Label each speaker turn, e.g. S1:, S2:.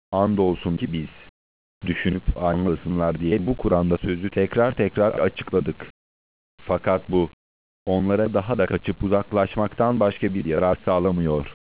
S1: Andolsun ki biz, düşünüp anlasınlar diye bu Kur'an'da sözü tekrar tekrar açıkladık. Fakat bu, onlara daha da kaçıp uzaklaşmaktan başka bir yarar sağlamıyor.